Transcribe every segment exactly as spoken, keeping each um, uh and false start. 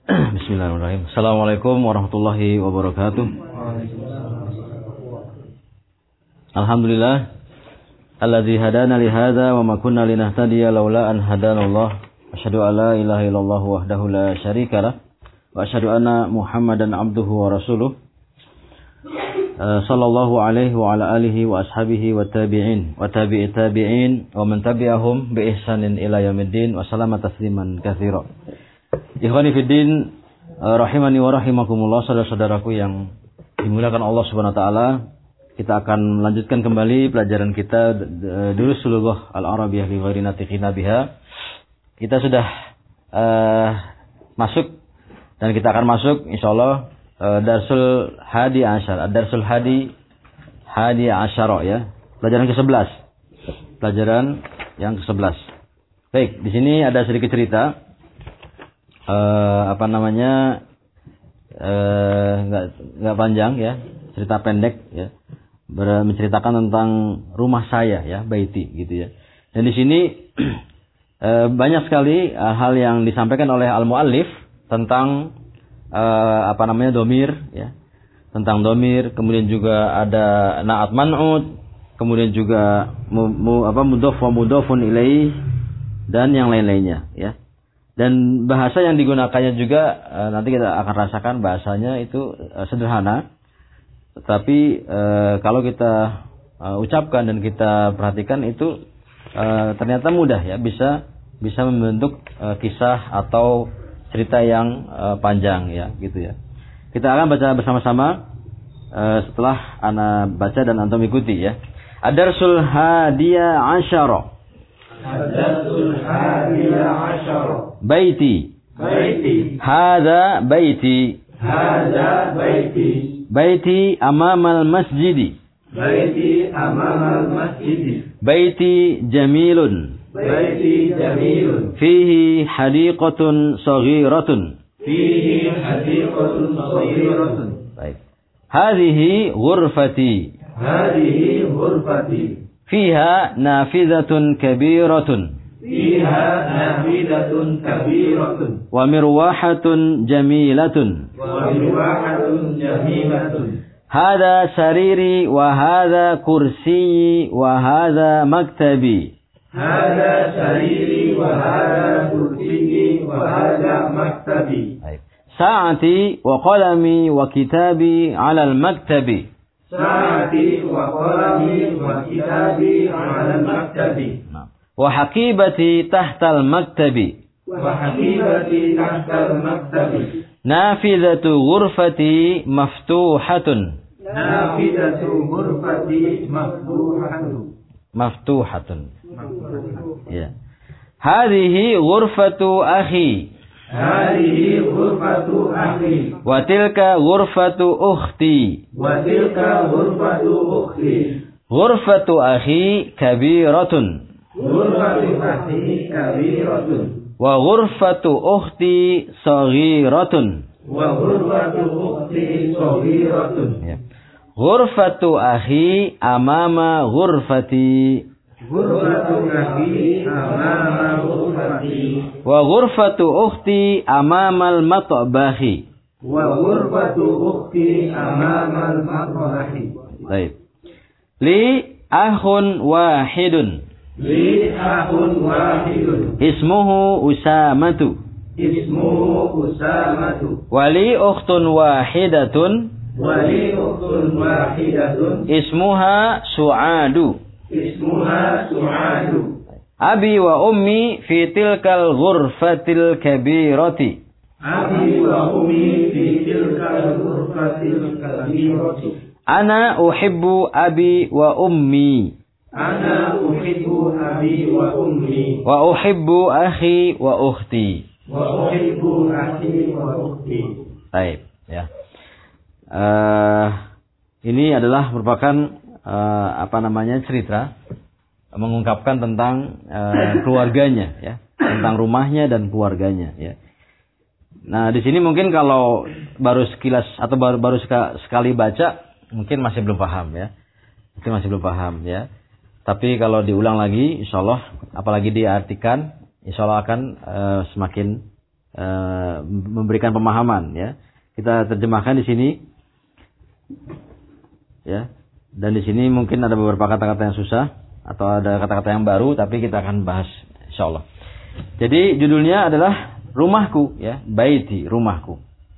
Bismillahirrahmanirrahim. Assalamualaikum warahmatullahi wabarakatuh. Alhamdulillah alladzi hadana li hadza wa ma kunna linahtadiya laula an hadanallah. Asyhadu an la ilaha illallah wahdahu la syarikalah wa asyhadu anna Muhammadan abduhu wa rasuluh. Sallallahu alaihi wa ala alihi wa ashabihi wa tabi'in wa tabi'i tabi'in wa man tabi'ahum bi ihsanin ila yaumiddin wa sallama tasliman katsira. Ikhwani fiddin, rahimani wa rahimakumullah, saudara-saudaraku yang dimuliakan Allah Subhanahu wa taala. Kita akan melanjutkan kembali pelajaran kita Durusul Lughah Al-Arabiyyah li ghairi natiqina biha. Kita sudah uh, masuk dan kita akan masuk insyaallah uh, Darsul Hadi Asyar, Darsul Hadi Hadi Asyar ya. Pelajaran ke sebelas. Pelajaran yang ke sebelas. Baik, di sini ada sedikit cerita. Uh, apa namanya uh, nggak nggak panjang ya, cerita pendek ya, ber- menceritakan tentang rumah saya ya, baiti gitu ya. Dan di sini uh, banyak sekali uh, hal yang disampaikan oleh al-muallif tentang uh, apa namanya domir ya, tentang domir, kemudian juga ada na'at man'ud, kemudian juga mu, mu, apa mudhof wa mudhofun ilaih dan yang lain-lainnya ya. Dan bahasa yang digunakannya juga e, nanti kita akan rasakan bahasanya itu e, sederhana, tetapi e, kalau kita e, ucapkan dan kita perhatikan itu e, ternyata mudah ya, bisa bisa membentuk e, kisah atau cerita yang e, panjang ya gitu ya. Kita akan baca bersama-sama e, setelah ana baca dan antum ikuti ya. Ad-Darsul Hadiya Asyara. Ad-Darsul Hadiya Asyara. Baiti. Baiti. Hadza baiti. Hadza baiti. Baiti amamal masjidi. Baiti amamal masjidi. Baiti jamilun. Baiti jamilun. Fihi hadiqatun saghiratun. Fihi hadiqatun saghiratun. Baik. Hadhihi ghurfati. Hadhihi ghurfati. Fiha nafizatun kabiratun. Fiha nafidatun kabiratun. Wa mirwahatun jamilatun. Wa mirwahatun jamilatun. Hadha sariri wa hadha kursiyi wa hadha maktabi. Hadha sariri wa hadha kursiyi wa hadha maktabi. Sa'ati wa qalami wa kitabi 'ala al-maktabi. Sa'ati wa qalami wa kitabi 'ala al-maktabi. Wa haqibati tahta al-maktabi. Wa haqibati tahta al-maktabi. Nafidatu ghurfati maftuhatun. Nafidatu ghurfati maftuhatun. Maftuhatun. Ya. Hadhihi ghurfatu akhi. Hadhihi ghurfatu akhi. Wa tilka ghurfatu ukhti. Wa tilka ghurfatu ukhti. Ghurfatu akhi kabiratun. Ghurfatu akhi kabiratun. Wa ghurfatu ukhti saghiratun. Wa ghurfatu ukhti saghiratun. Ya. Ghurfatu akhi amama ghurfati. Ghurfatu akhi amama ghurfati. Wa ghurfatu ukhti amama al-matbahi. Wa ghurfatu ukhti amama al-matbahi. Baik. Li akhun wahidun. Li akhun wahidun. Ismuhu Usamatu. Ismuhu Usamatu. Wali ukhtun wahidatun. Wali ukhtun wahidatun. Ismuha Su'adu. Ismuha Su'adu. Abi wa ummi fi tilkal ghurfatil kabirati. Abi wa ummi fi tilkal ghurfatil kabirati. Ana uhibbu abi wa ummi. Ana uhibbu abi wa ummi. Wa uhibbu akhi wa ukhti. Wa uhibbu akhi wa ukhti. Baik, ya. Uh, ini adalah merupakan uh, apa namanya cerita mengungkapkan tentang uh, keluarganya, ya, tentang rumahnya dan keluarganya, ya. Nah, di sini mungkin kalau baru sekilas atau baru baru sekali baca, mungkin masih belum paham, ya. Mungkin masih belum paham, ya. Tapi kalau diulang lagi, insya Allah, apalagi diartikan, insya Allah akan uh, semakin uh, memberikan pemahaman ya. Kita terjemahkan di sini ya. Dan di sini mungkin ada beberapa kata-kata yang susah atau ada kata-kata yang baru, tapi kita akan bahas insyaallah. Jadi judulnya adalah rumahku ya, baiti, rumahku.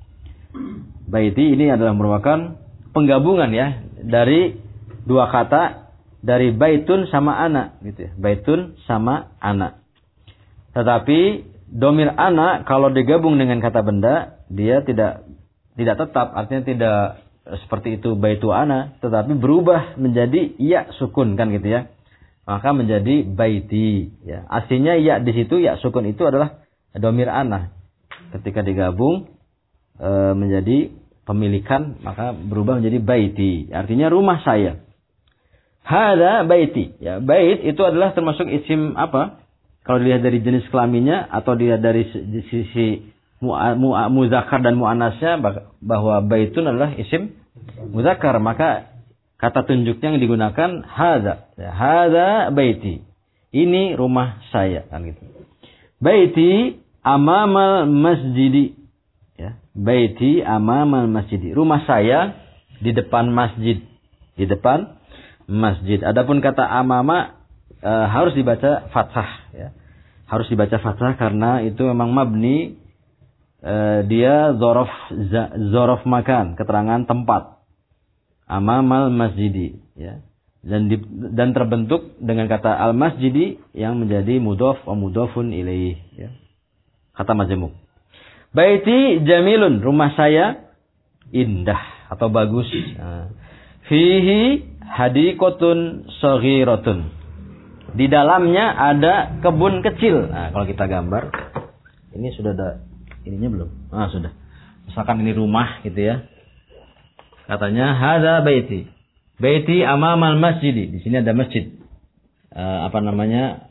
Baiti ini adalah merupakan penggabungan ya dari dua kata, dari baitun sama ana gitu ya. Baitun sama ana. Tetapi domir ana kalau digabung dengan kata benda, dia tidak tidak tetap, artinya tidak seperti itu baitu ana, tetapi berubah menjadi ya sukun kan gitu ya. Maka menjadi baiti ya. Aslinya ya di situ ya sukun itu adalah domir ana. Ketika digabung e, menjadi pemilikan maka berubah menjadi baiti. Artinya rumah saya. Hada baiti. Ya, bait itu adalah termasuk isim apa? Kalau dilihat dari jenis kelaminnya atau dilihat dari sisi muzakkar dan muannasnya bahwa baitun adalah isim muzakkar, maka kata tunjuknya yang digunakan hadza. Ya, hadza baiti. Ini rumah saya kan gitu. Baiti amamal masjidi. Ya, baiti amamal masjidi. Rumah saya di depan masjid. Di depan masjid. Adapun kata amama e, harus dibaca fathah ya. Harus dibaca fathah karena itu memang mabni. Uh, dia zorof zorof makan, keterangan tempat, amamal masjidi ya, dan di, dan terbentuk dengan kata al masjidi yang menjadi mudhof wa mudhofun ilaih ya. Kata majmuk. Baiti jamilun, rumah saya indah atau bagus. Nah, fihi hadiqatun saghiratun, di dalamnya ada kebun kecil. Nah, kalau kita gambar ini sudah ada ininya belum? Ah, sudah. Misalkan ini rumah gitu ya. Katanya hadza baiti. Baiti amamal masjid. Di sini ada masjid. Uh, apa namanya?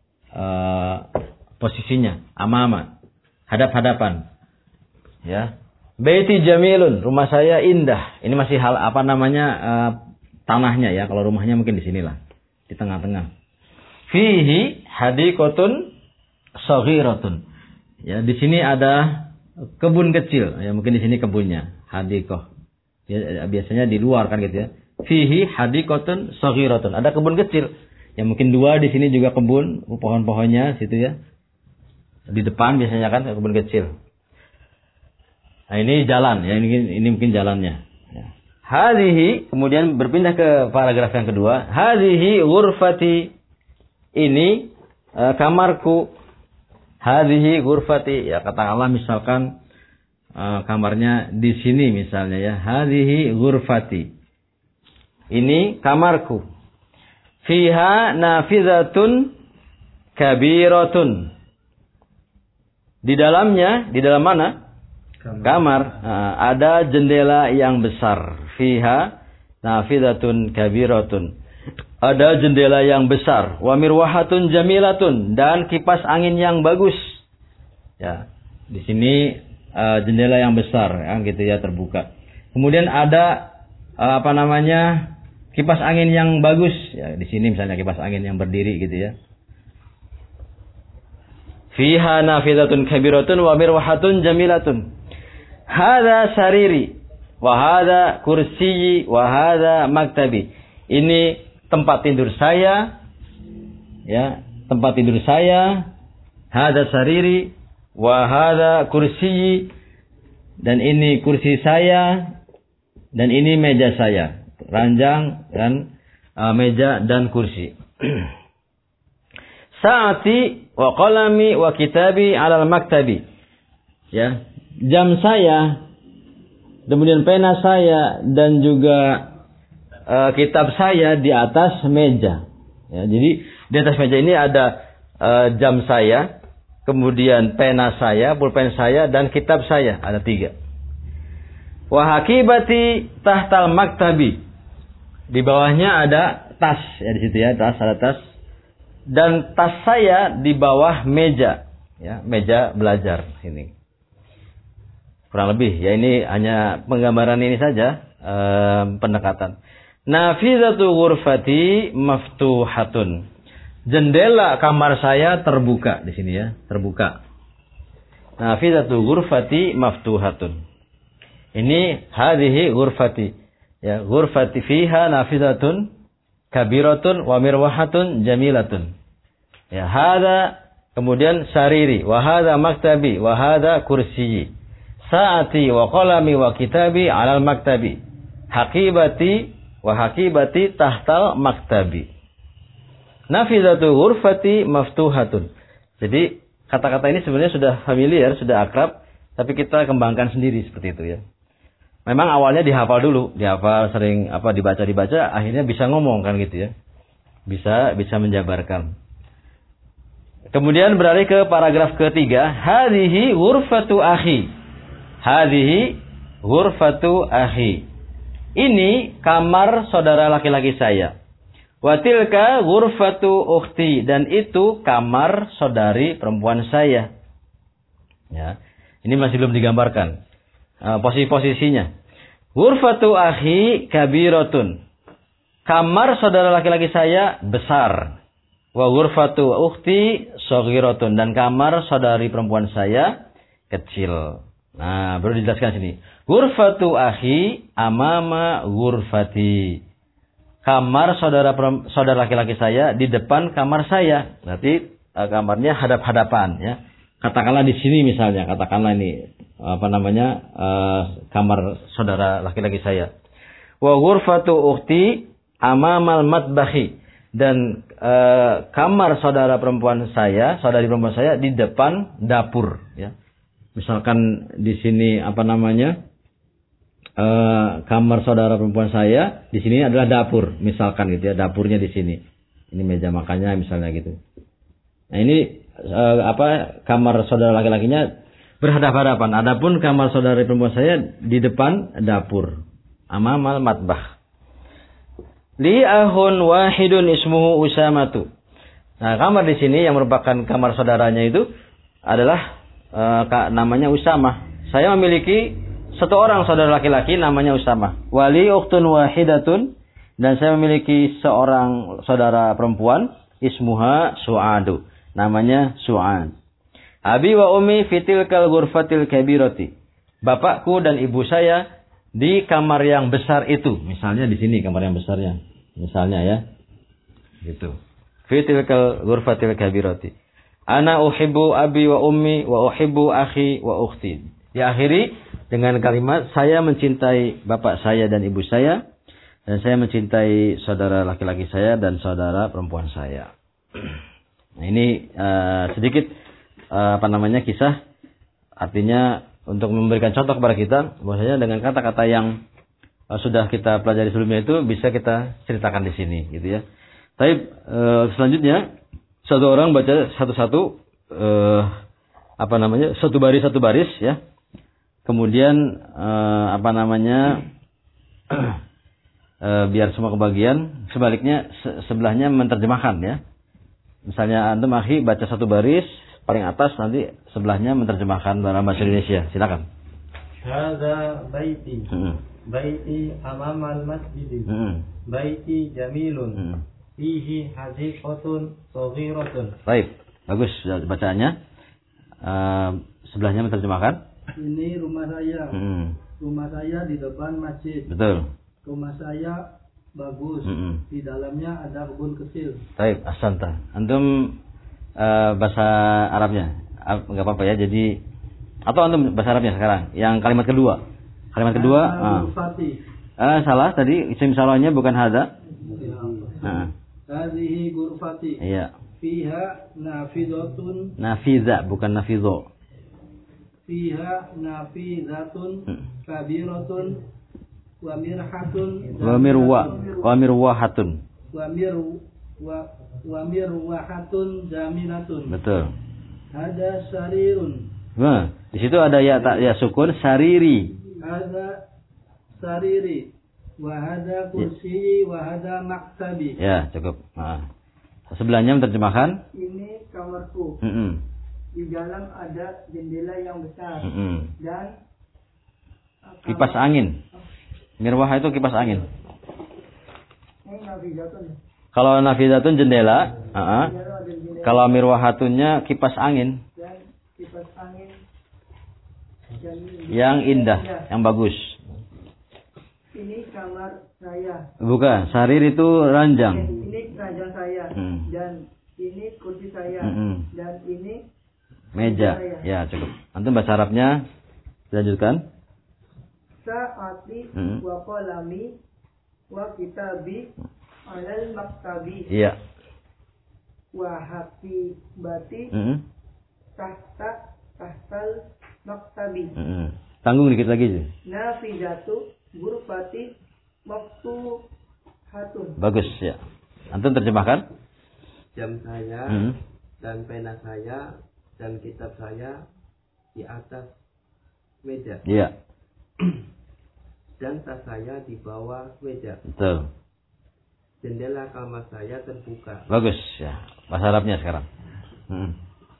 Uh, posisinya amama. Hadap-hadapan. Ya. Baiti jamilun, rumah saya indah. Ini masih hal apa namanya? Uh, tanahnya ya. Kalau rumahnya mungkin di sinilah. Di tengah-tengah. Fihi hadiqatun saghiratun. Ya, di sini ada kebun kecil. Ya, mungkin di sini kebunnya, hadiqah. Ya, biasanya di luar kan gitu ya. Fihi hadiqatun saghiratun. Ada kebun kecil. Ya, mungkin dua di sini juga kebun, pohon-pohonnya situ ya. Di depan biasanya kan kebun kecil. Nah, ini jalan ya, ini ini mungkin jalannya. Ya. Hadhihi, kemudian berpindah ke paragraf yang kedua. Hadhihi ghurfati. Ini uh, kamarku. Hadhihi ghurfati, ya katakanlah misalkan uh, kamarnya di sini misalnya ya. Hadhihi ghurfati. Ini kamarku. Fiha nafizatun kabiratun. Di dalamnya, di dalam mana? Kamar. Kamar. Uh, ada jendela yang besar. Fiha nafizatun kabiratun. Ada jendela yang besar, wa mirwahatun jamilatun, dan kipas angin yang bagus. Ya, di sini uh, jendela yang besar, kan gitu ya, terbuka. Kemudian ada uh, apa namanya kipas angin yang bagus. Ya, di sini misalnya kipas angin yang berdiri gitu ya. Fiha nafidatun kabiratun wa mirwahatun jamilatun. Hadza sariri, wa hadza kursiyyi, wa hadza maktabi. Ini tempat tidur saya, ya, tempat tidur saya, hadza sariri, wa hadza kursiyyi, dan ini kursi saya, dan ini meja saya, ranjang dan uh, meja dan kursi. Saati wa qalami wa kitabi 'alal maktabi. Ya, jam saya, kemudian pena saya dan juga Uh, kitab saya di atas meja. Ya, jadi di atas meja ini ada uh, jam saya, kemudian pena saya, pulpen saya, dan kitab saya. Ada tiga. Wa hakibati tahtal maktabi. Di bawahnya ada tas. Ya, di situ ya, tas, ada tas. Dan tas saya di bawah meja. Ya, meja belajar sini. Kurang lebih. Ya, ini hanya penggambaran ini saja, uh, pendekatan. Nafizatu ghurfati maftuhatun. Jendela kamar saya terbuka di sini ya, terbuka. nafidatu ghurfati maftuhatun. Ini hadhihi ghurfati. Ya, ghurfati fiha nafidatun kabiratun wa mirwahatun jamilatun. Ya, hadza kemudian sariri wa hadza maktabi wa hadza kursiyyi. Saati wa qalami wa kitabi 'alal maktabi. Haqibati wa haqibati tahtal maktabi. Nafidatu ghurfati maftuhatun. Jadi kata-kata ini sebenarnya sudah familiar, sudah akrab, tapi kita kembangkan sendiri seperti itu ya. Memang awalnya dihafal dulu, dihafal sering apa dibaca-dibaca, akhirnya bisa ngomong kan gitu ya. Bisa bisa menjabarkan. Kemudian beralih ke paragraf ketiga, hadhihi ghurfatu akhi. Hadhihi ghurfatu akhi. Ini kamar saudara laki-laki saya. Wa tilka ghurfatu ukhti, dan itu kamar saudari perempuan saya. Ya. Ini masih belum digambarkan uh, posisi-posisinya. Ghurfatu akhi kabiratun. Kamar saudara laki-laki saya besar. Wa ghurfatu ukhti saghiratun, dan kamar saudari perempuan saya kecil. Nah, baru dijelaskan sini. Ghurfatu akhi amama ghurfati. Kamar saudara saudara laki-laki saya di depan kamar saya. Berarti uh, kamarnya hadap-hadapan ya. Katakanlah di sini misalnya, katakanlah ini apa namanya uh, kamar saudara laki-laki saya. Wa ghurfatu ukhti amamal matbahi, dan uh, kamar saudara perempuan saya, saudari perempuan saya di depan dapur ya. Misalkan di sini apa namanya uh, kamar saudara perempuan saya, di sini adalah dapur, misalkan gitu ya, dapurnya di sini. Ini meja makannya misalnya gitu. Nah, ini Uh, apa kamar saudara laki-lakinya berhadapan-hadapan. Adapun kamar saudara perempuan saya di depan dapur. Amamal matbah. Li ahun wahidun ismuhu Usamatu. Nah, kamar di sini yang merupakan kamar saudaranya itu adalah uh, namanya Usamah. Saya memiliki satu orang saudara laki-laki namanya Usamah. Wali ukhtun wahidatun, dan saya memiliki seorang saudara perempuan ismuha Su'adu. Namanya Su'an. Abi wa ummi fitilkal ghurfatil kabirati. Bapakku dan ibu saya di kamar yang besar itu. Misalnya di sini kamar yang besarnya. Misalnya ya. Gitu. Fitilkal ghurfatil kabirati. Ana uhibbu abi wa ummi wa uhibbu akhi wa ukhti. Diakhiri dengan kalimat saya mencintai bapak saya dan ibu saya, dan saya mencintai saudara laki-laki saya dan saudara perempuan saya. Nah, ini uh, sedikit uh, apa namanya kisah, artinya untuk memberikan contoh kepada kita bahwasanya dengan kata-kata yang uh, sudah kita pelajari sebelumnya itu bisa kita ceritakan di sini gitu ya. Tapi uh, selanjutnya satu orang baca satu-satu uh, apa namanya satu baris satu baris ya. Kemudian uh, apa namanya uh, biar semua kebagian, sebaliknya se- sebelahnya menerjemahkan ya. Misalnya antum akhi baca satu baris paling atas, nanti sebelahnya menerjemahkan dalam bahasa Indonesia. Silakan. Hadza baiti. Hmm. Baiti amamal masjid. Hmm. Baiti jamilun. Hmm. Fihi hadiqatun saghiratun. Baik, bagus bacaannya. Uh, sebelahnya menerjemahkan. Ini rumah saya. Hmm. Rumah saya di depan masjid. Betul. Rumah saya bagus. Mm-mm. Di dalamnya ada kebun kecil. Baik, asanta. Antum uh, bahasa Arabnya enggak apa-apa ya. Jadi atau antum bahasa Arabnya sekarang. Yang kalimat kedua. Kalimat kedua, ah. Uh, salah tadi isim salahnya bukan hada. Heeh. Hadhihi ghurfati. Iya. Fiha nafidatun. Nafiza bukan nafidho. Fiha nafidatun hmm. kabiratun wa mirhatun wa mirwa wa mirwahatun wa mir wa wa mirwahatun jamilatun. Betul. Ada sarirun. Nah, di situ ada ya tak ya sukun sariri. Ada sariri wa hada kursi wa hada maktabi. Ya, cukup. Nah. Sebelahnya menerjemahkan ini kamarku. Mm-mm. Di dalam ada jendela yang besar. Mm-mm. Dan kipas angin. Mirwah itu kipas angin. Ini nafidatun. Kalau nafidatun jendela, uh-huh. Kalau mirwahatunnya kipas angin. Dan kipas angin Yang indah, yang bagus. Ini kamar saya. Bukan, sarir itu ranjang. Ini ranjang saya. Hmm. Dan ini kursi saya. Hmm. Dan ini meja. Ya, cukup. Antum bahasa Arabnya dilanjutkan. Sa'ati Hmm. wa qalami wa kitabi alal maktabi. Iya. Wa hakibati Hmm. tahta tahtal maktabi. Hmm. Tanggung dikit lagi. Nafidatu ghurfati maftuhatun. Bagus ya. Antum terjemahkan? Jam saya Hmm. dan pena saya dan kitab saya di atas meja. Iya. Dan tas saya di bawah meja. Betul. Jendela kamar saya terbuka. Bagus ya. Bahasa Arabnya sekarang. Hmm.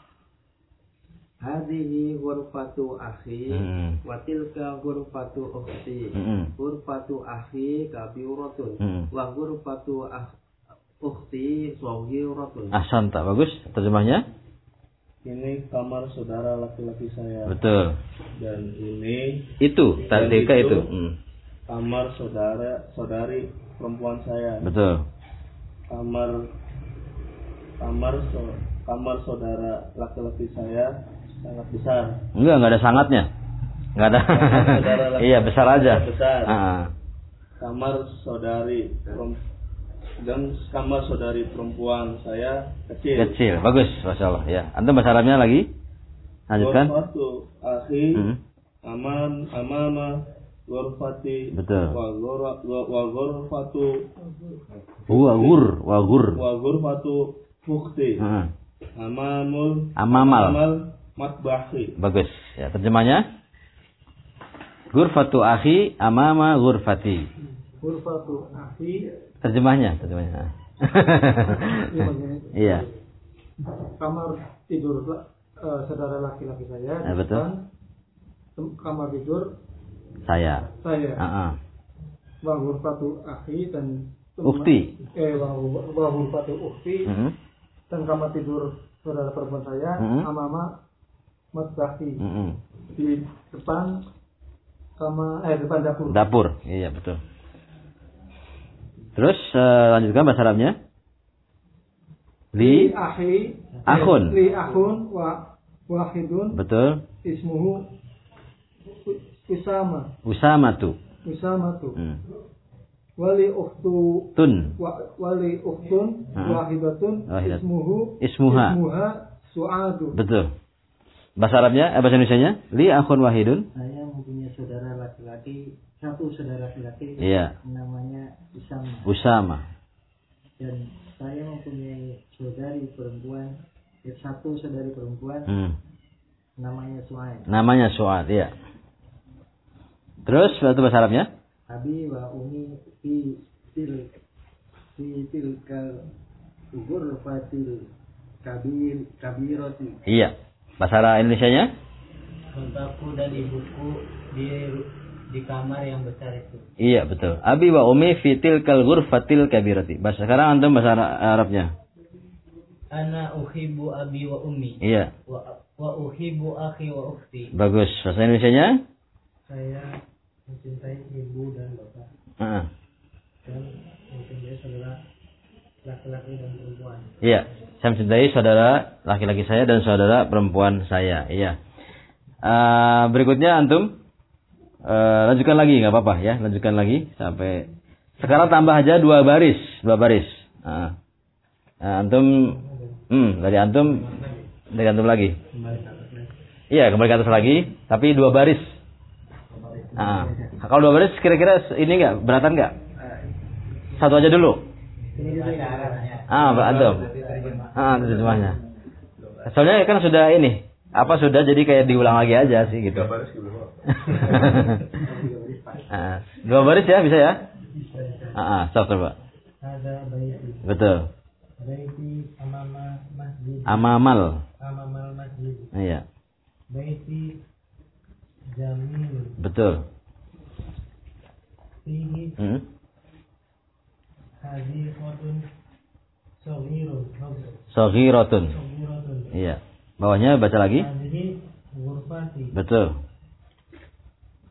Hadhihi ghurfatu akhi Hmm. wa tilka ghurfatu ukhti. Hmm. Ghurfatu akhi kabiratun Hmm. wa ghurfatu akh ukhti saghiratun. Ahsanta, bagus. Terjemahnya? Ini kamar saudara laki-laki saya. Betul. Dan ini Itu, Dan tadika itu- itu. Hmm. kamar saudara saudari perempuan saya. Betul. Kamar kamar so- kamar saudara laki-laki saya sangat besar. Enggak, enggak ada sangatnya. Enggak ada. Saudara laki- Iya, besar aja. Besar. Ah. Kamar saudari perem- dan kamar saudari perempuan saya kecil. Kecil, bagus, masya Allah. Ya, antum bahasa Arabnya lagi? Lanjutkan. Ghurfatu akhi Hmm. aman amama ghurfati Betul. wa ghur- wa- wa ghurfatu Wa gur, wa gur. wa ghurfatu ukhti Ah. amamul Amamal. amal matbahi. Bagus. Ya, terjemahnya? Ghurfatu akhi amama ghurfati. Ghurfatu akhi. Terjemahnya, terjemahnya. Iya. Kamar tidur eh, saudara laki-laki saya. Ya, betul. Dan tem- kamar tidur Saya. saya. Ah, ah. Wa ghurfatu akhi dan teman- Ukhti. Eh wa wa ghurfatu ukhti Mhm. dan kamar tidur saudara perempuan saya. Mhm. Amama matbahi. Mhm. Di depan kamar eh depan dapur. Dapur. Iya, betul. Terus eh, lanjutkan bahasa Arabnya. Li Li akhi Akhun. li akhun wa wahidun betul. ismuhu Usama Usamatu. Usama tu Hmm. wali ukhtu Tun. wa, wali ukhtun Hmm. wahidatun Wahidat. ismuhu Ismuha. ismuha Su'adu. Betul. Bahasa Arabnya, eh, bahasa Indonesianya? Li akhun wahidun. Saya mempunyai saudara laki-laki, satu saudara laki-laki, Iya. namanya Usama. Usama. Dan saya mempunyai saudari perempuan, ya, satu saudari perempuan, Hmm. namanya Suaib. Namanya Su'ad, iya. Terus itu bahasa Arabnya? Abi wa umi fi til fi tilkal ghurfatil kabir kabirati. Iya. Bahasa Indonesianya? Bapakku dan ibuku di di kamar yang besar itu. Iya, betul. Abi wa umi fitil kal ghurfatil kabirati. Bahasa sekarang antum bahasa Arabnya. Ana uhibbu abi wa ummi Iya. wa wa uhibbu akhi wa ukhti. Bagus. Bahasa Indonesianya? Saya mencintai ibu dan bapak Heeh. dan mencintai saudara laki-laki dan perempuan. Iya. Saya mencintai saudara laki-laki saya dan saudara perempuan saya. Iya. Uh, berikutnya antum uh, lanjutkan lagi, nggak apa-apa ya. Lanjutkan lagi sampai sekarang tambah aja dua baris, dua baris. Uh, uh, antum, hmm, dari antum, dari antum lagi. Iya, kembali ke atas lagi, tapi dua baris. Uh, kalau dua baris kira-kira ini nggak beratan nggak? Satu aja dulu. Ah, Pak Antum. Ah, terjemahnya. Soalnya kan sudah ini, apa sudah jadi kayak diulang lagi aja sih gitu. Ah, dua baris ya bisa ya? Ah, ah, stop coba. Ada baiti. Betul. Baiti amama masjid. Amamal. Amamal masjid. Iya, Baiti jamil. betul. Fihi Hmm. hadiqatun saghirun. Saghiratun. Saghiratun. Iya. Bawahnya baca lagi. Hadhihi ghurfati. Betul.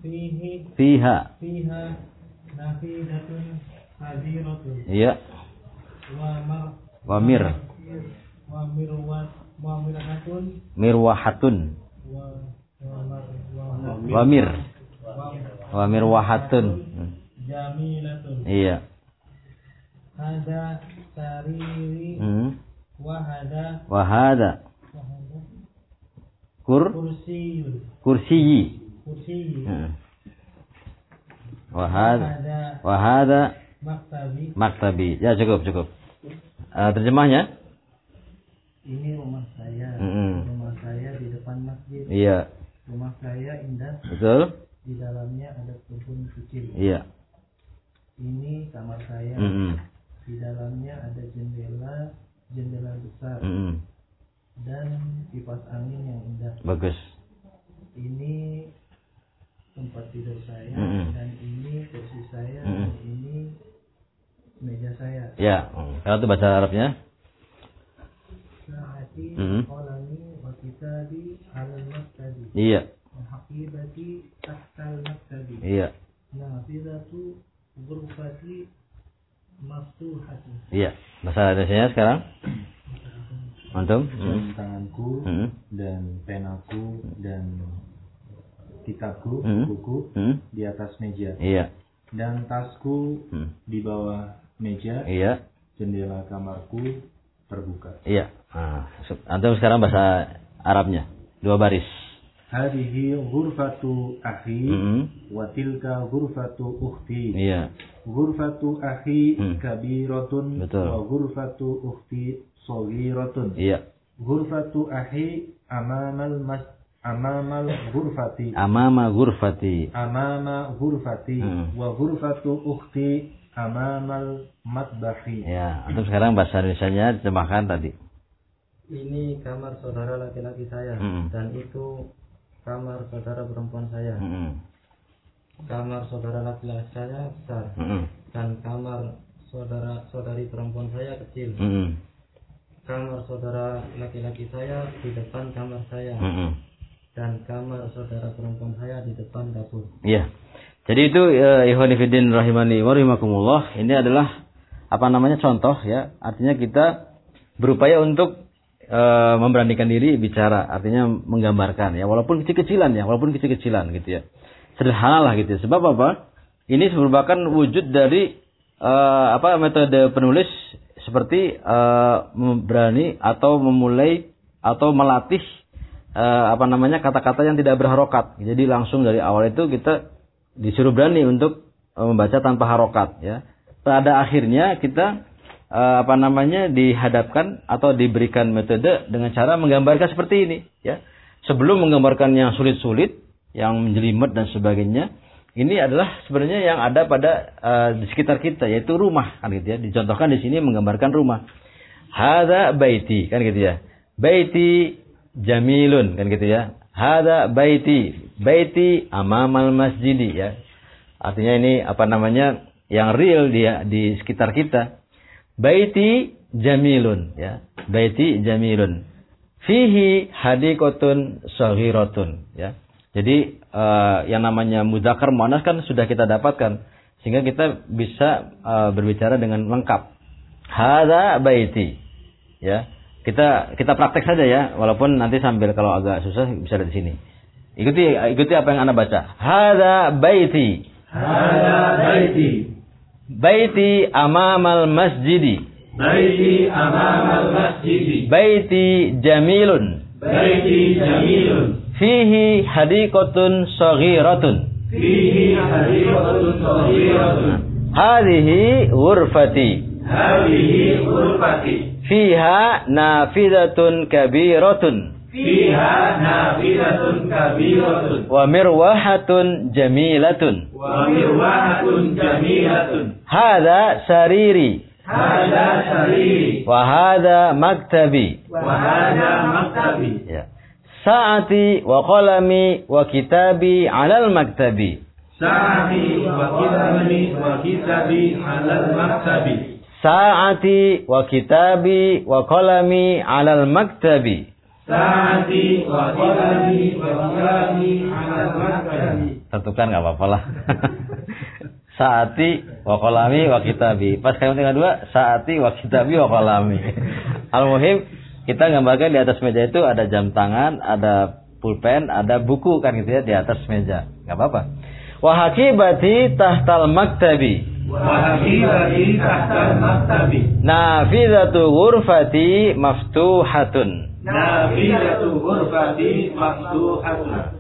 Fihi Fiha. Fiha nafidatun hadiratun. Iya. Wa mar Wa mir. Wa mirwat Wa mirhatun. Mirwahatun. Wa wa mar wa Wa mir. wa Wa mirwahatun. jamilatun. Iya. Hada sariri Hmm. wa hada Wa hada wa hada kur kursiyun. kursiyi. Kursiyi. Hmm. Wa hada Hada wa hada maktabi. maktabi. Ya cukup cukup. Uh, terjemahnya? Ini rumah saya. Mm-mm. Rumah saya di depan masjid. Iya. Rumah saya indah. Betul? Di dalamnya ada kebun kecil. Iya. Ini kamar saya. Mm-mm. Di dalamnya ada jendela, jendela besar Mm-mm. dan kipas angin yang indah. Bagus. Ini tempat tidur saya Mm-mm. dan ini kursi saya Mm-mm. dan ini meja saya. Ya. Kalau itu bahasa Arabnya? Sa'ati Mm-mm. qalami wa kitabi 'alal maktabi. Iya. Wa haqibati tahtal maktabi. Iya. Nafidatu ghurfati maftuhati. Iya. Bahasa Indonesianya sekarang? Antum? Jam Mm. tanganku Mm. dan penaku dan kitabku, Mm. buku Mm. di atas meja Iya. dan tasku Mm. di bawah meja. Iya. Jendela kamarku terbuka. Iya. Nah, antum sekarang bahasa Arabnya. Dua baris. Hadhihi ghurfatu akhi Mm. wa tilka ghurfatu ukhti. Iya. Ghurfatu akhi Hmm. kabiratun Betul. wa ghurfatu ukhti saghiratun. Iya. Ghurfatu akhi amamal mas amamal ghurfati. Amama ghurfati. Amama ghurfati Hmm. wa ghurfatu ukhti amamal matbahi. Ya, antum sekarang bahasa Indonesianya terjemahkan tadi. Ini kamar saudara laki-laki saya Mm. dan itu kamar saudara perempuan saya. Mm-mm. Kamar saudara laki-laki saya besar Mm-mm. dan kamar saudara saudari perempuan saya kecil. Mm-mm. Kamar saudara laki-laki saya di depan kamar saya Mm-mm. dan kamar saudara perempuan saya di depan dapur. Iya. Jadi itu ya, ikhwan fillah rahimani wa rahimakumullah, ini adalah apa namanya contoh ya. Artinya kita berupaya untuk e, memberanikan diri bicara, artinya menggambarkan ya, walaupun kecil-kecilan ya, walaupun kecil-kecilan gitu ya. Sederhana lah gitu. Sebab apa? Ini merupakan wujud dari e, apa metode penulis seperti e, berani atau memulai atau melatih e, apa namanya kata-kata yang tidak berharokat. Jadi langsung dari awal itu kita disuruh berani untuk e, membaca tanpa harokat ya. Pada akhirnya kita e, apa namanya dihadapkan atau diberikan metode dengan cara menggambarkan seperti ini ya. Sebelum menggambarkan yang sulit-sulit, yang menjelimet dan sebagainya, ini adalah sebenarnya yang ada pada e, di sekitar kita, yaitu rumah kan gitu ya. Dicontohkan di sini menggambarkan rumah. Hadza baiti kan gitu ya. Baiti jamilun kan gitu ya. Hadza baiti. Baiti amamal masjidi ya. Artinya ini apa namanya yang real dia di sekitar kita. Baiti jamilun ya. Baiti jamilun. Fihi hadiqatun saghiratun ya. Jadi uh, yang namanya mudzakkar muannas kan sudah kita dapatkan sehingga kita bisa uh, berbicara dengan lengkap. Hadza baiti ya. Kita kita praktek saja ya, walaupun nanti sambil kalau agak susah bisa dari sini. Ikuti ikuti apa yang Anda baca. Hadza baiti. Hadza baiti. Baiti amamal masjidi. Baiti amamal masjidi. Baiti jamilun. Baiti jamilun. Fihi hadiqatun saghiratun. Fihi hadiqatun saghiratun. Hadhihi ghurfati. Hadhihi ghurfati. Fiha nafidatun kabiratun. Fiha nafidatun kabiratun. Wa mirwahatun jamilatun. Wa mirwahatun jamilatun. Hadha sariri. Hadza sariri. Wa hadha maktabi. Wa hadza maktabi. Ya. Sa'ati wa qalami wa kitabi 'alal maktabi. Sa'ati wa qalami wa kitabi 'alal maktabi. Sa'ati wa kitabi wa qalami 'alal maktabi. Sa'ati wa qalami wa qalami ala maktabi. Tentukan nggak apa-apa lah. Saati wa qalami wa kitabi. Pas kalimat yang kedua, saati wa kitabi wa qalami. Al-muhim, kita gambarkan di atas meja itu ada jam tangan, ada pulpen, ada buku kan gitu ya di atas meja. Enggak apa-apa. Wa hakibati tahtal maktabi. Wa hakibati tahtal maktabi. Nafidatu ghurfati maftuhatun. Nafidatu ghurfati maftuhatun.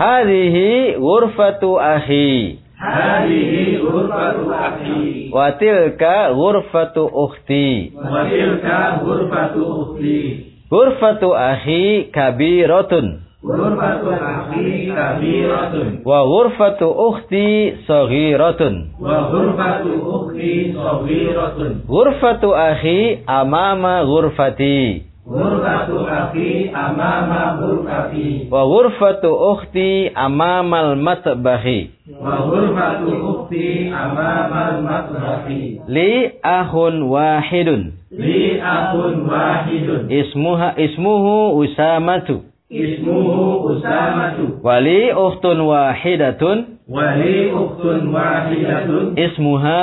Hadhihi ghurfatu akhi. Hadhihi ghurfatu akhi. Wa tilka ghurfatu ukhti. Wa tilka ghurfatu ukhti. Ghurfatu akhi kabiratun. Ghurfatu akhi kabiratun. Wa ghurfatu ukhti saghiratun. Wa ghurfatu ukhti saghiratun. Ghurfatu akhi amama ghurfati. Ghurfatu akhi amama ghurfati. Wa ghurfatu ukhti amamal matbahi. Wa ghurfatu ukhti amamal matbahi. Li akhun wahidun. Li akhun wahidun. Ismuha ismuhu Usamatu. Ismuhu Usamatu. Wali ukhtun wahidatun. Wali ukhtun wahidatun. Ismuha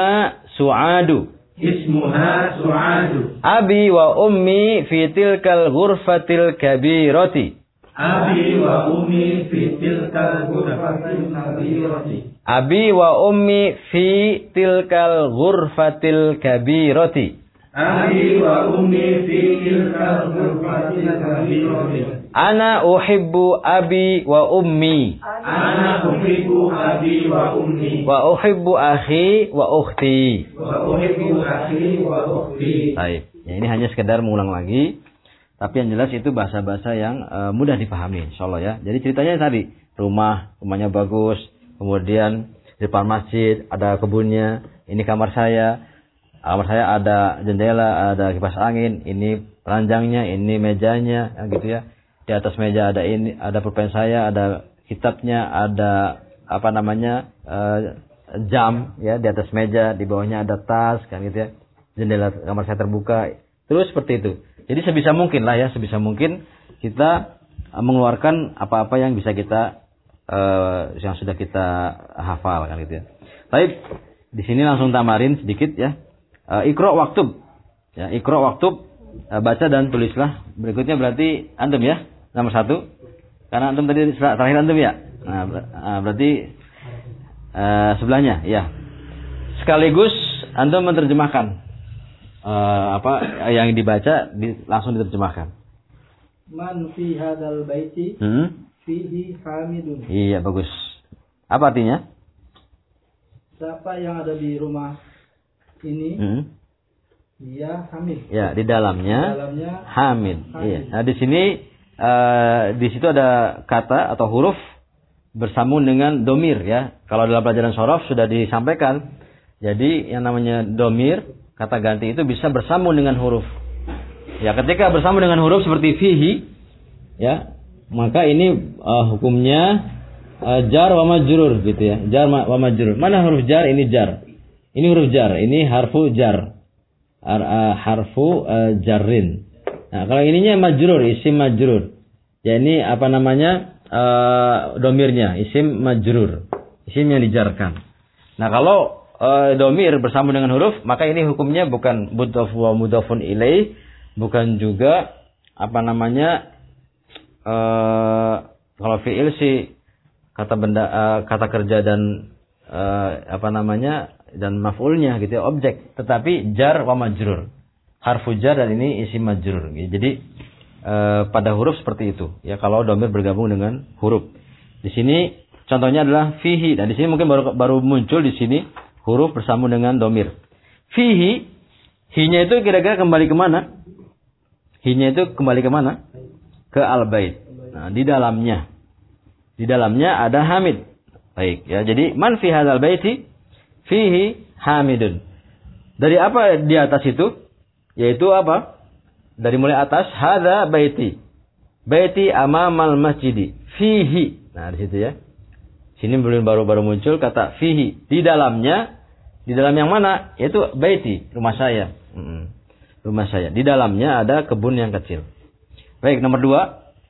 Su'adu. Ismuha Su'adu. Abi wa ummi fi tilkal ghurfatil kabirati. Abi wa ummi fi tilkal ghurfatil kabirati. Abi wa ummi fi tilkal ghurfatil kabirati. Abi wa ummi fi tilkal ghurfatil kabirati. Ana uhibbu abi wa ummi. Ana uhibbu abi wa ummi. Wa uhibbu akhi wa ukhti. Wa uhibbu akhi wa ukhti. Baik. Ya, ini hanya sekedar mengulang lagi. Tapi yang jelas itu bahasa-bahasa yang uh, mudah dipahami, insyaallah ya. Jadi ceritanya tadi, rumah, rumahnya bagus, kemudian di depan masjid, ada kebunnya, ini kamar saya, kamar saya ada jendela, ada kipas angin, ini ranjangnya, ini mejanya, ya, gitu ya. Di atas meja ada ini, ada pulpen saya, ada kitabnya, ada apa namanya uh, jam, ya di atas meja, di bawahnya ada tas, kan gitu ya. Jendela kamar saya terbuka, terus seperti itu. Jadi sebisa mungkin lah ya, sebisa mungkin kita mengeluarkan apa-apa yang bisa kita uh, yang sudah kita hafal kan gitu ya. Baik, di sini langsung tamarin sedikit ya. Uh, Iqra waktub. Ya, Iqra waktub, uh, baca dan tulislah. Berikutnya berarti antum ya, nomor satu. Karena antum tadi terakhir antum ya. Nah, ber, uh, berarti uh, sebelahnya ya. Sekaligus antum menerjemahkan Uh, apa yang dibaca di, langsung diterjemahkan. Man fi hadzal baiti Hmm? fihi hamidun. Iya, bagus. Apa artinya? Siapa yang ada di rumah ini, Hmm? dia hamid. Ya, di dalamnya, Di dalamnya hamid. hamid. Iya. Nah, di sini uh, di situ ada kata atau huruf bersambung dengan domir ya. Kalau dalam pelajaran shorof sudah disampaikan. Jadi yang namanya domir, kata ganti itu bisa bersambung dengan huruf. Ya, ketika bersambung dengan huruf seperti fihi, ya, maka ini uh, hukumnya uh, jar wa majrur gitu ya. Jar wa majrur. Mana huruf jar? Ini jar. Ini huruf jar. Ini harfu jar. Ar, uh, harfu uh, jarrin. Nah, kalau ininya majrur, isim majrur. Ya, ini apa namanya? Uh, domirnya, isim majrur. Isim yang dijarkan. Nah, kalau Uh, domir bersambung dengan huruf, maka ini hukumnya bukan mudhaf wa mudhafun ilaih, bukan juga apa namanya uh, kalau fi'il sih kata benda uh, kata kerja dan uh, apa namanya dan maf'ulnya gitu ya, objek, tetapi jar wa majrur, harfu jar dan ini isim majrur gitu. Jadi uh, pada huruf seperti itu ya, kalau domir bergabung dengan huruf. Di sini contohnya adalah fihi, dan di sini mungkin baru baru muncul di sini huruf bersambung dengan domir. Fihi, hi-nya itu kira-kira kembali kemana? Hi-nya itu kembali kemana? Ke al-bait. Nah, di dalamnya. Di dalamnya ada hamid. Baik, ya. Jadi, man fi hadzal baiti fihi hamidun. Dari apa di atas itu? Yaitu apa? Dari mulai atas, hadza baiti. Baiti amamal masjidi. Fihi. Nah, di situ ya. Sini belum baru-baru muncul kata fihi, di dalamnya, di dalam yang mana? Yaitu baiti, rumah saya. Hmm. Rumah saya. Di dalamnya ada kebun yang kecil. Baik, nomor dua.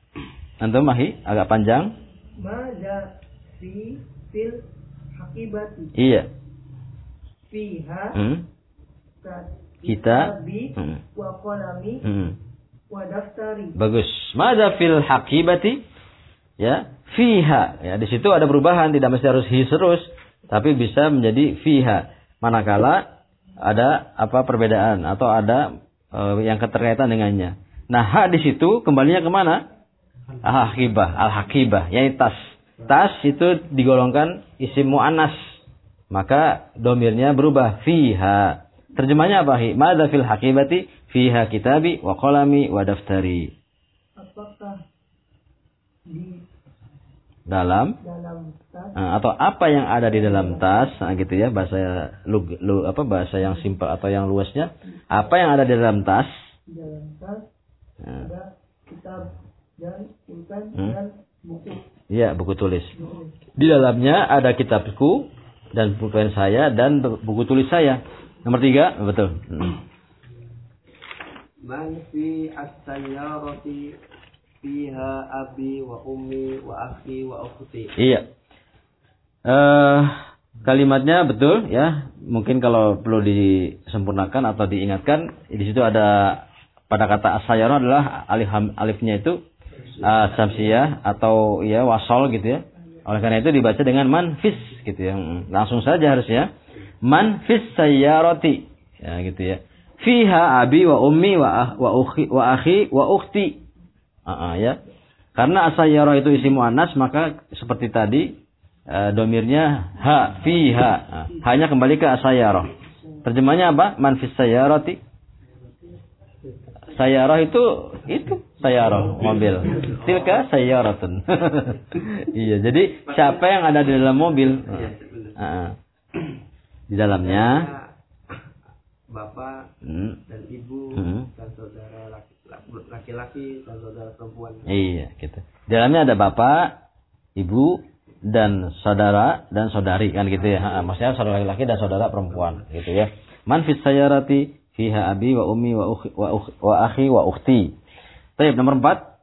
Antum mahi agak panjang. Maza fi fil hakibati. Iya. Fiha Hmm. Kita kitabi hmm. wa qalami Hmm. wa daftari. Bagus. Maza fil hakibati. Ya, fiha. Ya, di situ ada perubahan, tidak mesti harus hi terus, tapi bisa menjadi fiha. Manakala ada apa perbedaan atau ada uh, yang keterkaitan dengannya. Nah, ha di situ kembalinya kemana? Al-hakibah, al-hakibah, yaitu tas. Tas itu digolongkan isim mu'annas. Maka domirnya berubah fiha. Terjemahnya apa? Madza fil hakibati fiha kitabi wa qalami wa daftari. Apakah di Dalam dalam tas Nah, atau apa yang ada di dalam tas, nah gitu ya, bahasa lu, lu apa bahasa yang simpel atau yang luasnya, apa yang ada di dalam tas? di dalam tas Nah, ada kitab dan pulpen Hmm. dan buku. iya, buku tulis. Di dalamnya ada kitabku dan pulpen saya dan buku tulis saya. Nomor tiga, betul. Hmm. Man fi as-sayyarati fiha abi wa ummi wa akhi wa ukhti. Iya. Eh kalimatnya betul ya. Mungkin kalau perlu disempurnakan atau diingatkan, di situ ada pada kata as-sayyarah adalah alif alifnya itu uh, samsiyah atau ya wasol gitu ya. Oleh karena itu dibaca dengan man fis gitu ya. Langsung saja harusnya man fis sayyarati ya gitu ya. Fiha abi wa ummi wa wa ukhi wa akhi wa ukhti. Uh, uh, ya. Karena as-sayyarah itu isim muannas, maka seperti tadi uh, domirnya ha fiha. Uh, hanya kembali ke as-sayyarah. Terjemahnya apa? Man fis sayyarati. Sayyarah itu itu sayyarah mobil. Tilka sayyaratun. Iya, jadi siapa yang ada di dalam mobil? Uh, uh, di dalamnya bapak hmm. dan ibu Hmm. dan saudara laki-laki dan saudara perempuan. Iya, gitu. Di dalamnya ada bapak, ibu, dan saudara dan saudari kan gitu ya. Ha, maksudnya saudara laki-laki dan saudara perempuan gitu ya. Man fis sayyarati fiha abi wa ummi wa ukhi wa, ukhi, wa akhi wa ukhti. Baik, nomor empat.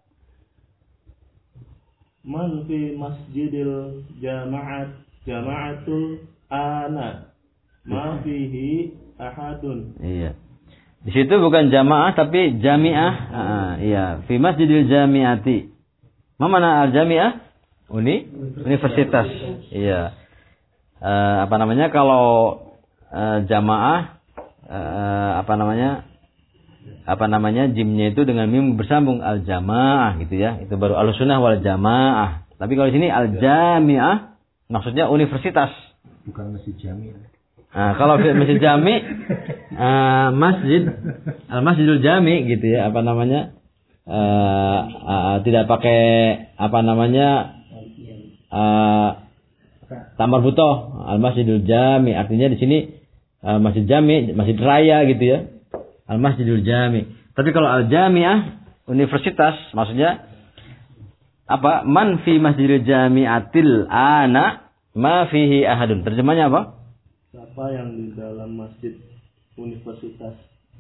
Man fi masjidil jama'at jama'atul ana ma fihi ahadun. Iya. Di situ bukan jamaah tapi jamiah. Ah, iya, fi masjidil jamiati. Ma mana al-jamiah? Uni universitas. Iya. Uh, apa namanya kalau uh, jamaah uh, apa namanya? Apa namanya? Jimnya itu dengan mim bersambung al-jamaah gitu ya. Itu baru al-sunnah wal jamaah. Tapi kalau di sini al-jamiah maksudnya universitas. Bukan masjid jami. Nah, kalau masjid jami, uh, masjid, al-masjidul jami gitu ya, apa namanya, uh, uh, tidak pakai apa namanya, uh, tamar butoh, al-masjidul jami, artinya di sini uh, masjid jami, masjid raya gitu ya, al-masjidul jami. Tapi kalau al-jamiah, universitas, maksudnya apa? Man fi masjidil jami'atil ana ma fihi ahadun. Terjemahnya apa? Siapa yang di dalam masjid universitas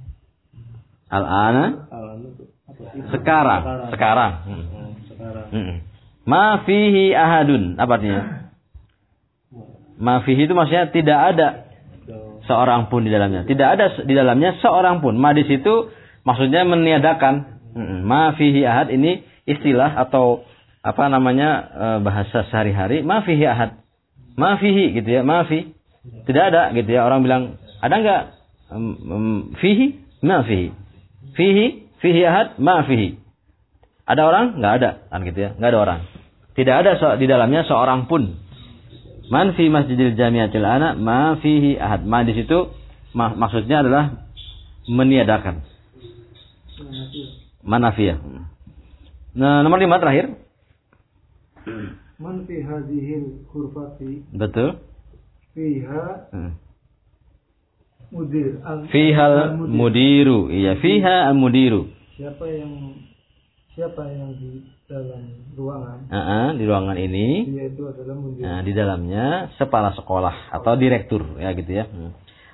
Al-ana Al-Ana itu apa? Itu. sekarang, Sekarang. sekarang. Hmm. Oh, sekarang. Hmm. Ma fihi ahadun. Apa artinya? Ma fihi itu maksudnya tidak ada seorang pun di dalamnya. Tidak ada di dalamnya seorang pun. Ma di situ maksudnya meniadakan. Hmm. Ma fihi ahad ini istilah atau apa namanya bahasa sehari-hari. Ma fihi ahad. Ma fihi gitu ya. Ma fi. Tidak ada gitu ya. Orang bilang ada enggak? Um, um, fihi? Ma fihi. Fihi? Fihi ahad? Ma fihi. Ada orang? Enggak ada. Kan gitu ya. Enggak ada orang. Tidak ada so, di dalamnya seorang pun. Man fi masjidil jamiatil ana ma fihi ahad. Ma di situ mak maksudnya adalah meniadakan. Manafiyah. Nah, nomor lima terakhir. Man fi hadhil hurfati Betul. fiha Hmm. mudir al Fihal al-mudir. mudiru. Iya, fiha al-mudiru. Siapa yang siapa yang di dalam ruangan, Uh-uh, di ruangan ini, dia itu adalah mudir. nah, di dalamnya kepala sekolah atau direktur, ya gitu ya. Hmm.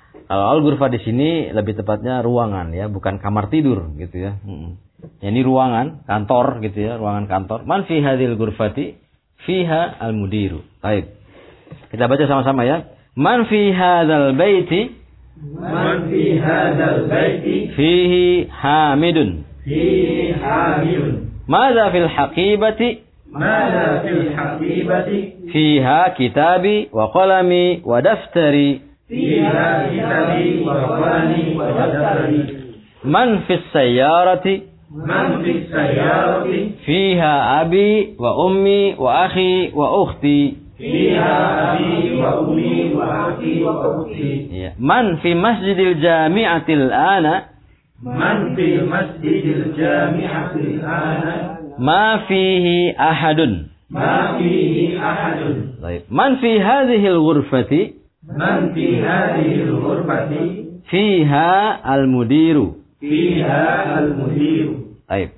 Kalau al-ghurfah di sini lebih tepatnya ruangan ya, bukan kamar tidur gitu ya. Hmm. Ya, ini ruangan kantor gitu ya, ruangan kantor. Man fi hadhil ghurfati fiha al-mudiru. Baik. Kita baca sama-sama ya. Man fi hadzal baiti Man fi hadzal baiti fihi hamidun. fihi hamidun. Madza fil haqibati? Madza fil haqibati? Fiha kitabi wa qalami wa daftari. Fiha kitabi wa qalami wa daftari. Man fis sayyarati? Man fis sayyarati? Fiha abi wa ummi wa akhi wa ukhti. Fiha abi wa ummi wa akhi wa ukhti. Ya. Man fi masjidil jami'atil ana? Man fi masjidil jami'atil ana? Ma fihi ahadun. Ma fihi ahadun. Baik. Man fi hadhil ghurfati? Man fi hadhil ghurfati? Fiha al-mudiru. Fiha al-mudiru. Baik.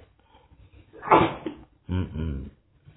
Mm-mm.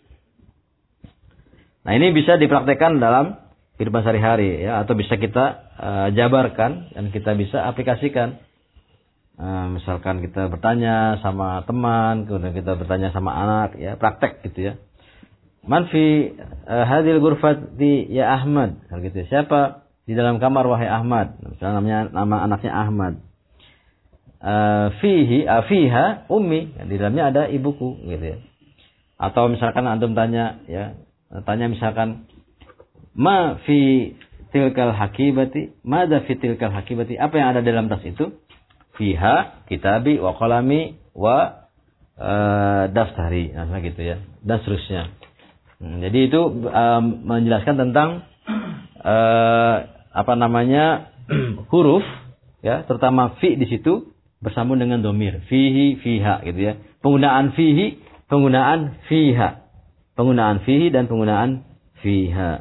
Nah, ini bisa dipraktekkan dalam kehidupan sehari-hari ya, atau bisa kita uh, jabarkan dan kita bisa aplikasikan. Uh, misalkan kita bertanya sama teman, kemudian kita bertanya sama anak ya, praktek gitu ya. Man fi uh, hadhil ghurfati ya Ahmad, gitu. Siapa di dalam kamar wahai Ahmad? Misalnya namanya nama anaknya Ahmad. Uh, fihi afiha ummi, di dalamnya ada ibuku gitu ya. Atau misalkan antum tanya ya, tanya misalkan ma fi tilkal hakibati, madza fi tilkal hakibati, apa yang ada dalam tas itu? Fiha kitabi wa qalami wa uh, daftari, nah gitu ya, dan seterusnya. Hmm, jadi itu uh, menjelaskan tentang uh, apa namanya huruf ya, terutama fi di situ bersambung dengan domir, fihi, fiha gitu ya. Penggunaan fihi, penggunaan fiha. Penggunaan fihi dan penggunaan fiha.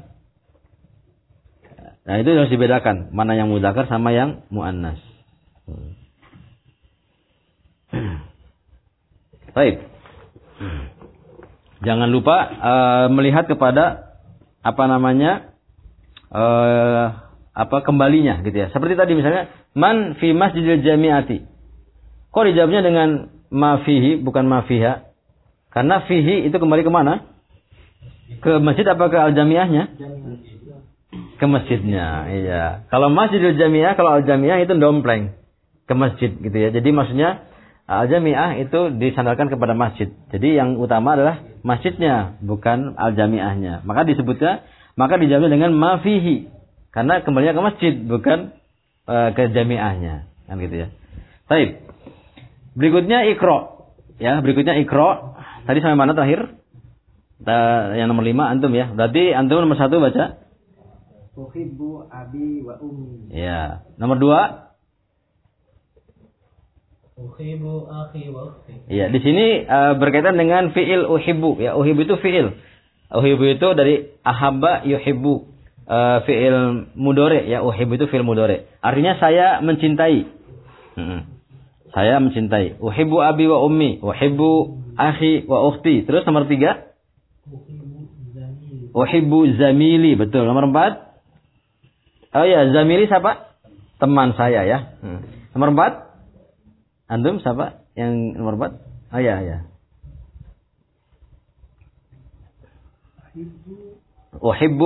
Nah, itu harus dibedakan mana yang mudzakkar sama yang muannas. Baik. Jangan lupa uh, melihat kepada apa namanya uh, apa kembalinya gitu ya. Seperti tadi misalnya man fi masjidil jami'ati. Kok dijawabnya dengan ma fihi bukan ma fiha? Karena fihi itu kembali ke mana? Ke masjid apa ke al-jami'ahnya? Ke masjidnya, iya. Kalau masjidil jami'ah, kalau al-jami'ah itu dompleng ke masjid gitu ya. Jadi maksudnya al-jami'ah itu disandarkan kepada masjid. Jadi yang utama adalah masjidnya, bukan al-jami'ahnya. Maka disebutnya, maka dijawabnya dengan ma fihi. Karena kembalinya ke masjid, bukan uh, ke jami'ahnya. Kan gitu ya. Baik. Berikutnya ikra. Ya, berikutnya ikra. Tadi sampai mana terakhir? Uh, yang nomor lima antum ya. Berarti antum nomor satu baca. Uhibbu abi wa ummi. Ya. Nomor dua. Uhibbu akhi wa ukhti. Ya, di sini uh, berkaitan dengan fiil uhibbu. Ya, uhibbu itu fiil. Uhibbu itu dari ahabba yuhibbu. Uh, fiil mudhari ya, uhibbu itu fiil mudhari. Artinya saya mencintai. Hmm. Saya mencintai. Uhibbu abi wa ummi, uhibbu akhi wa ukhti. Terus nomor tiga. Uhibbu zamili. Betul. Nomor empat. Oh ya, zamili siapa? Teman saya ya. Hmm. Nomor empat. Antum siapa? Yang nomor empat? Oh ya, ya. Uhibbu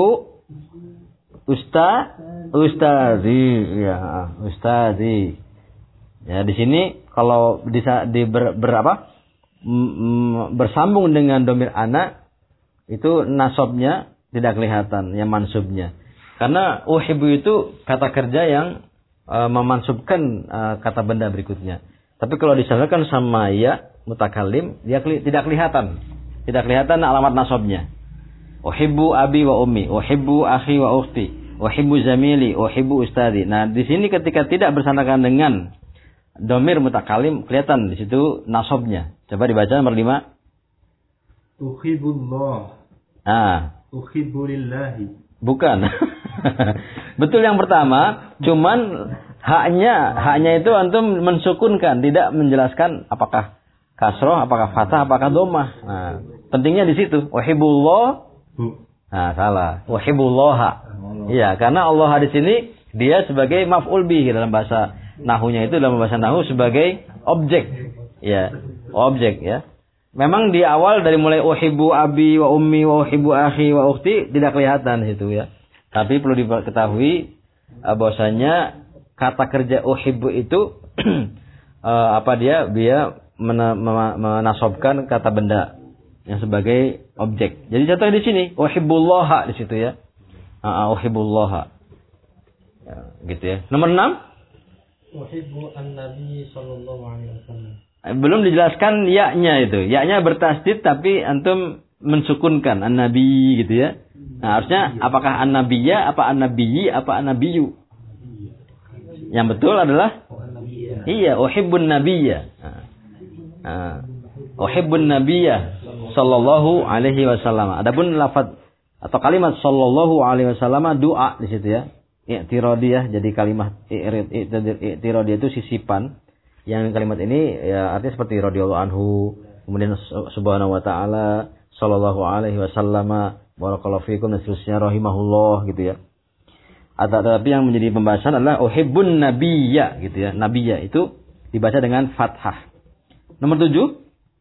usta ustazi ya, ustazi. Ya, di sini kalau bisa di ber, berapa? Bersambung dengan domir ana itu nasabnya tidak kelihatan, yang mansubnya. Karena uhibbu itu kata kerja yang uh, memansubkan uh, kata benda berikutnya. Tapi kalau disandarkan sama ya mutakallim, dia keli- tidak kelihatan. Tidak kelihatan alamat nasabnya. Uhibbu abi wa ummi, uhibbu akhi wa ukhti, uhibbu zamili, uhibbu ustadi. Nah, di sini ketika tidak bersandarkan dengan domir mutakallim, kelihatan di situ nasabnya. Coba dibaca nomor lima. Uhibbullah. Ah, Uhibbulillahi. bukan. Betul yang pertama, cuman haknya, haknya itu antum mensukunkan, tidak menjelaskan apakah kasroh, apakah fathah, apakah dhammah. Nah, pentingnya di situ. Uhibbullah. Nah, salah. Uhibbullaha. Iya, karena Allah di sini Dia sebagai maf'ul bih dalam bahasa nahunya itu, dalam bahasa nahu sebagai objek. Ya, objek ya. Memang di awal dari mulai uhibbu abi wa ummi wa uhibbu akhi wa ukhti tidak kelihatan situ ya. Tapi perlu diketahui bahwasanya kata kerja uhibbu itu apa dia dia menasobkan kata benda yang sebagai objek. Jadi contohnya di sini uhibbullaha di situ ya. Ah, uhibbullaha. Ya, gitu ya. Nomor enam. Uhibbu an-nabi sallallahu alaihi wasallam. Belum dijelaskan ya-nya itu. Ya-nya bertasdid tapi antum mensukunkan an-nabi gitu ya. Nah, harusnya apakah an-nabiyya, apa an-nabiyyi, apa an-nabiyyu? Yang betul adalah iya, uhibbun nabiyya. Nah, uhibbun nabiyya sallallahu alaihi wasallam. Adapun lafaz atau kalimat sallallahu alaihi wasallam doa di situ ya. I'tiradiyah, jadi kalimat i'tiradiyah itu sisipan. Yang kalimat ini ya artinya seperti radhiyallahu anhu, kemudian subhanahu wa ta'ala, sallallahu alaihi wasallam, barakallahu fikum dan seterusnya, rahimahullah gitu ya. Tetapi yang menjadi pembahasan adalah uhibbun nabiyya gitu ya. Nabiyya itu dibaca dengan fathah. Nomor tujuh.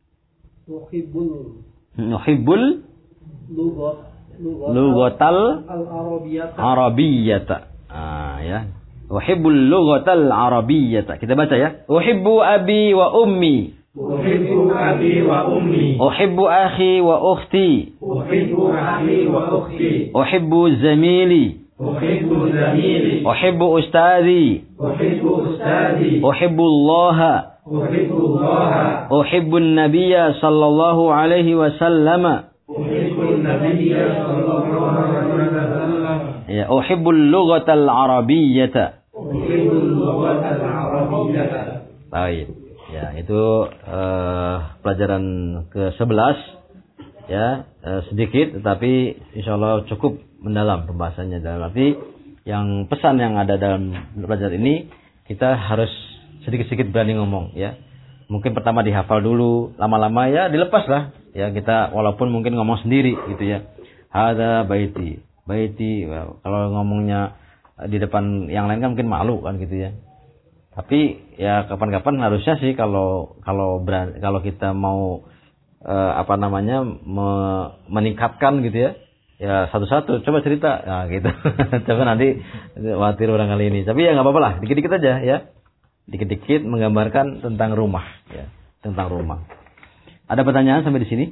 Uhibbul. Uhibbul Lugot. Lugotal Al-Arabiyyata. Arabiyyata. Ah ya. Uhibbul lughatal arabiyyata. Kita baca ya. Uhibbu abi wa ummi. Uhibbu abi wa ummi. Uhibbu akhi wa ukhti. Uhibbu akhi wa ukhti. Uhibbu zamili. Uhibbu zamili. Uhibbu ustadhi. Uhibbu ustadhi. Uhibbu Allah. Uhibbu Allah. Uhibbu an-nabiyya sallallahu alaihi wasallam. Uhibbu an-nabiyya sallallahu alaihi wasallam. Ya, uhibbul lughatal arabiyyata. Uhibbul lughatal arabiyyata. Baik. Ya, itu uh, pelajaran ke sebelas ya, uh, sedikit tetapi insyaallah cukup mendalam pembahasannya, dalam arti yang pesan yang ada dalam pelajaran ini kita harus sedikit-sedikit berani ngomong ya. Mungkin pertama dihafal dulu, lama-lama ya dilepas lah ya, kita walaupun mungkin ngomong sendiri gitu ya. Hadza baiti. Baiti, kalau ngomongnya di depan yang lain kan mungkin malu kan gitu ya. Tapi ya kapan-kapan harusnya sih kalau kalau berani, kalau kita mau eh, apa namanya me, meningkatkan gitu ya. Ya satu-satu coba cerita ya gitu. Coba nanti khawatir orang kali ini. Tapi ya nggak apa-apa lah, dikit-dikit aja ya. Dikit-dikit menggambarkan tentang rumah ya, tentang rumah. Ada pertanyaan sampai di sini?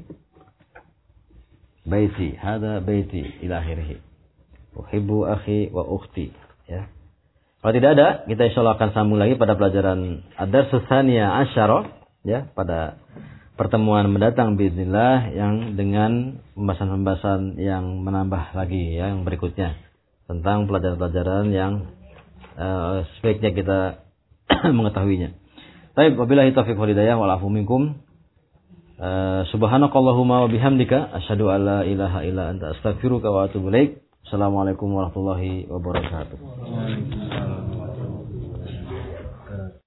Baiti, hada baiti ila akhirih. Uhibbu akhi wa ukhti ya. Kalau tidak ada, kita insyaallah akan sambung lagi pada pelajaran ad-darsus tsaniyah asyara ya, pada pertemuan mendatang bismillah yang dengan pembahasan-pembahasan yang menambah lagi ya, yang berikutnya tentang pelajaran-pelajaran yang uh, sebaiknya kita mengetahuinya. Baik, wabillahi taufiq wal hidayah wal afu minkum. Uh, subhanakallahumma wa bihamdika asyhadu an la ilaha illa anta astaghfiruka wa atubu ilaik. Assalamualaikum warahmatullahi wabarakatuh.